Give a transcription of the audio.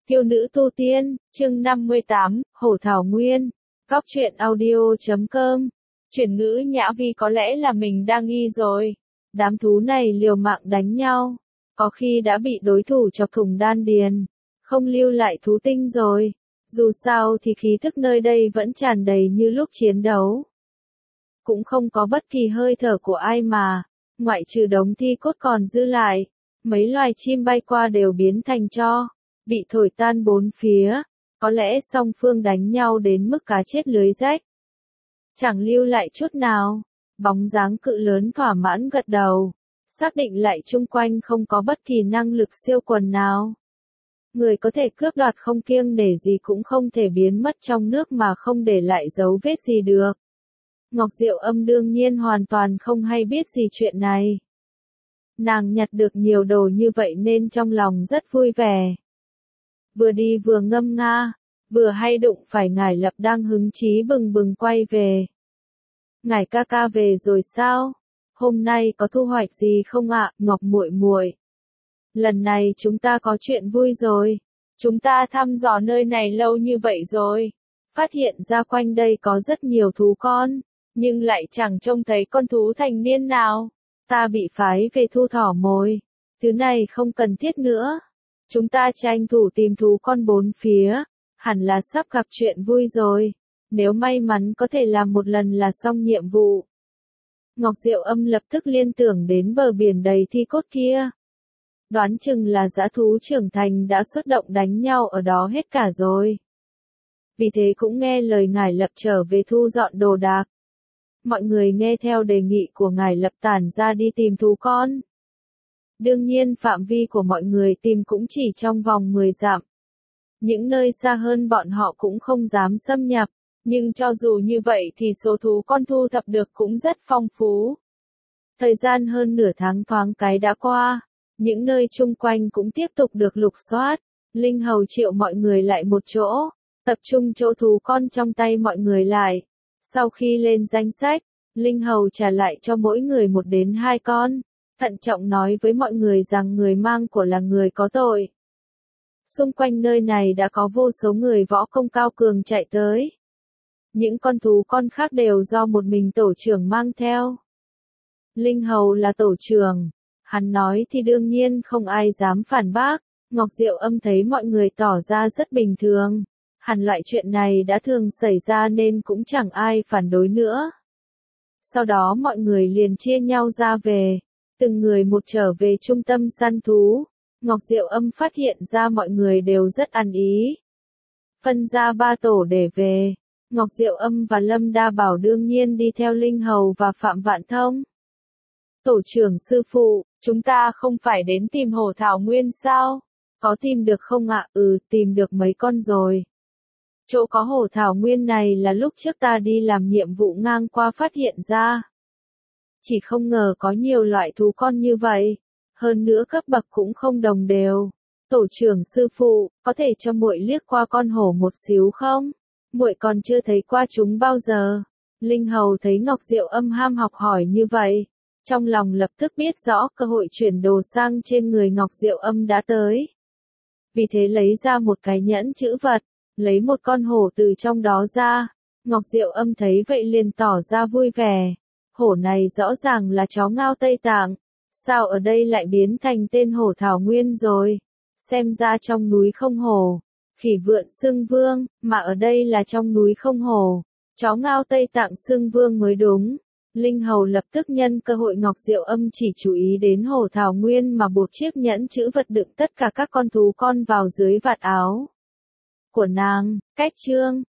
Kiêu nữ tu tiên, chương 58, Hổ Thảo Nguyên. Góc truyện audio.com. Chuyển ngữ Nhã Vi có lẽ là mình đang nghi rồi. Đám thú này liều mạng đánh nhau. Có khi đã bị đối thủ chọc thủng đan điền. Không lưu lại thú tinh rồi. Dù sao thì khí thức nơi đây vẫn tràn đầy như lúc chiến đấu. Cũng không có bất kỳ hơi thở của ai mà. Ngoại trừ đống thi cốt còn dư lại. Mấy loài chim bay qua đều biến thành tro. Bị thổi tan bốn phía, có lẽ song phương đánh nhau đến mức cá chết lưới rách. Chẳng lưu lại chút nào, bóng dáng cự lớn thỏa mãn gật đầu, xác định lại chung quanh không có bất kỳ năng lực siêu quần nào. Người có thể cướp đoạt không kiêng nể gì cũng không thể biến mất trong nước mà không để lại dấu vết gì được. Ngọc Diệu Âm đương nhiên hoàn toàn không hay biết gì chuyện này. Nàng nhặt được nhiều đồ như vậy nên trong lòng rất vui vẻ. Vừa đi vừa ngâm nga, vừa hay đụng phải ngải Lập đang hứng chí bừng bừng quay về. Ngải ca ca về rồi sao? Hôm nay có thu hoạch gì không ạ, Ngọc muội muội? Lần này chúng ta có chuyện vui rồi. Chúng ta thăm dò nơi này lâu như vậy rồi. Phát hiện ra quanh đây có rất nhiều thú con, nhưng lại chẳng trông thấy con thú thành niên nào. Ta bị phái về thu thỏ mồi. Thứ này không cần thiết nữa. Chúng ta tranh thủ tìm thú con bốn phía, hẳn là sắp gặp chuyện vui rồi. Nếu may mắn có thể làm một lần là xong nhiệm vụ. Ngọc Diệu Âm lập tức liên tưởng đến bờ biển đầy thi cốt kia. Đoán chừng là dã thú trưởng thành đã xuất động đánh nhau ở đó hết cả rồi. Vì thế cũng nghe lời ngải Lập trở về thu dọn đồ đạc. Mọi người nghe theo đề nghị của ngải Lập tản ra đi tìm thú con. Đương nhiên phạm vi của mọi người tìm cũng chỉ trong vòng 10 dặm. Những nơi xa hơn bọn họ cũng không dám xâm nhập, nhưng cho dù như vậy thì số thú con thu thập được cũng rất phong phú. Thời gian hơn nửa tháng thoáng cái đã qua, những nơi chung quanh cũng tiếp tục được lục soát. Linh Hầu triệu mọi người lại một chỗ, tập trung chỗ thú con trong tay mọi người lại. Sau khi lên danh sách, Linh Hầu trả lại cho mỗi người 1 đến 2 con. Thận trọng nói với mọi người rằng người mang của là người có tội. Xung quanh nơi này đã có vô số người võ công cao cường chạy tới. Những con thú con khác đều do một mình tổ trưởng mang theo. Linh Hầu là tổ trưởng. Hắn nói thì đương nhiên không ai dám phản bác. Ngọc Diệu Âm thấy mọi người tỏ ra rất bình thường. Hẳn loại chuyện này đã thường xảy ra nên cũng chẳng ai phản đối nữa. Sau đó mọi người liền chia nhau ra về. Từng người một trở về trung tâm săn thú. Ngọc Diệu Âm phát hiện ra mọi người đều rất ăn ý. Phân ra 3 tổ để về. Ngọc Diệu Âm và Lâm Đa Bảo đương nhiên đi theo Linh Hầu và Phạm Vạn Thông. Tổ trưởng sư phụ, chúng ta không phải đến tìm Hổ Thảo Nguyên sao? Có tìm được không ạ? Tìm được mấy con rồi. Chỗ có Hổ Thảo Nguyên này là lúc trước ta đi làm nhiệm vụ ngang qua phát hiện ra. Chỉ không ngờ có nhiều loại thú con như vậy, hơn nữa cấp bậc cũng không đồng đều. Tổ trưởng sư phụ, có thể cho muội liếc qua con hổ một xíu không? Muội còn chưa thấy qua chúng bao giờ. Linh Hầu thấy Ngọc Diệu Âm ham học hỏi như vậy, trong lòng lập tức biết rõ cơ hội chuyển đồ sang trên người Ngọc Diệu Âm đã tới. Vì thế lấy ra một cái nhẫn chữ vật, lấy một con hổ từ trong đó ra. Ngọc Diệu Âm thấy vậy liền tỏ ra vui vẻ. Hổ này rõ ràng là chó ngao Tây Tạng. Sao ở đây lại biến thành tên Hổ Thảo Nguyên rồi? Xem ra trong núi không hổ. Khỉ vượn xưng vương, mà ở đây là trong núi không hổ. Chó ngao Tây Tạng xưng vương mới đúng. Linh Hầu lập tức nhân cơ hội Ngọc Diệu Âm chỉ chú ý đến Hổ Thảo Nguyên mà buộc chiếc nhẫn chữ vật đựng tất cả các con thú con vào dưới vạt áo của nàng. Cách chương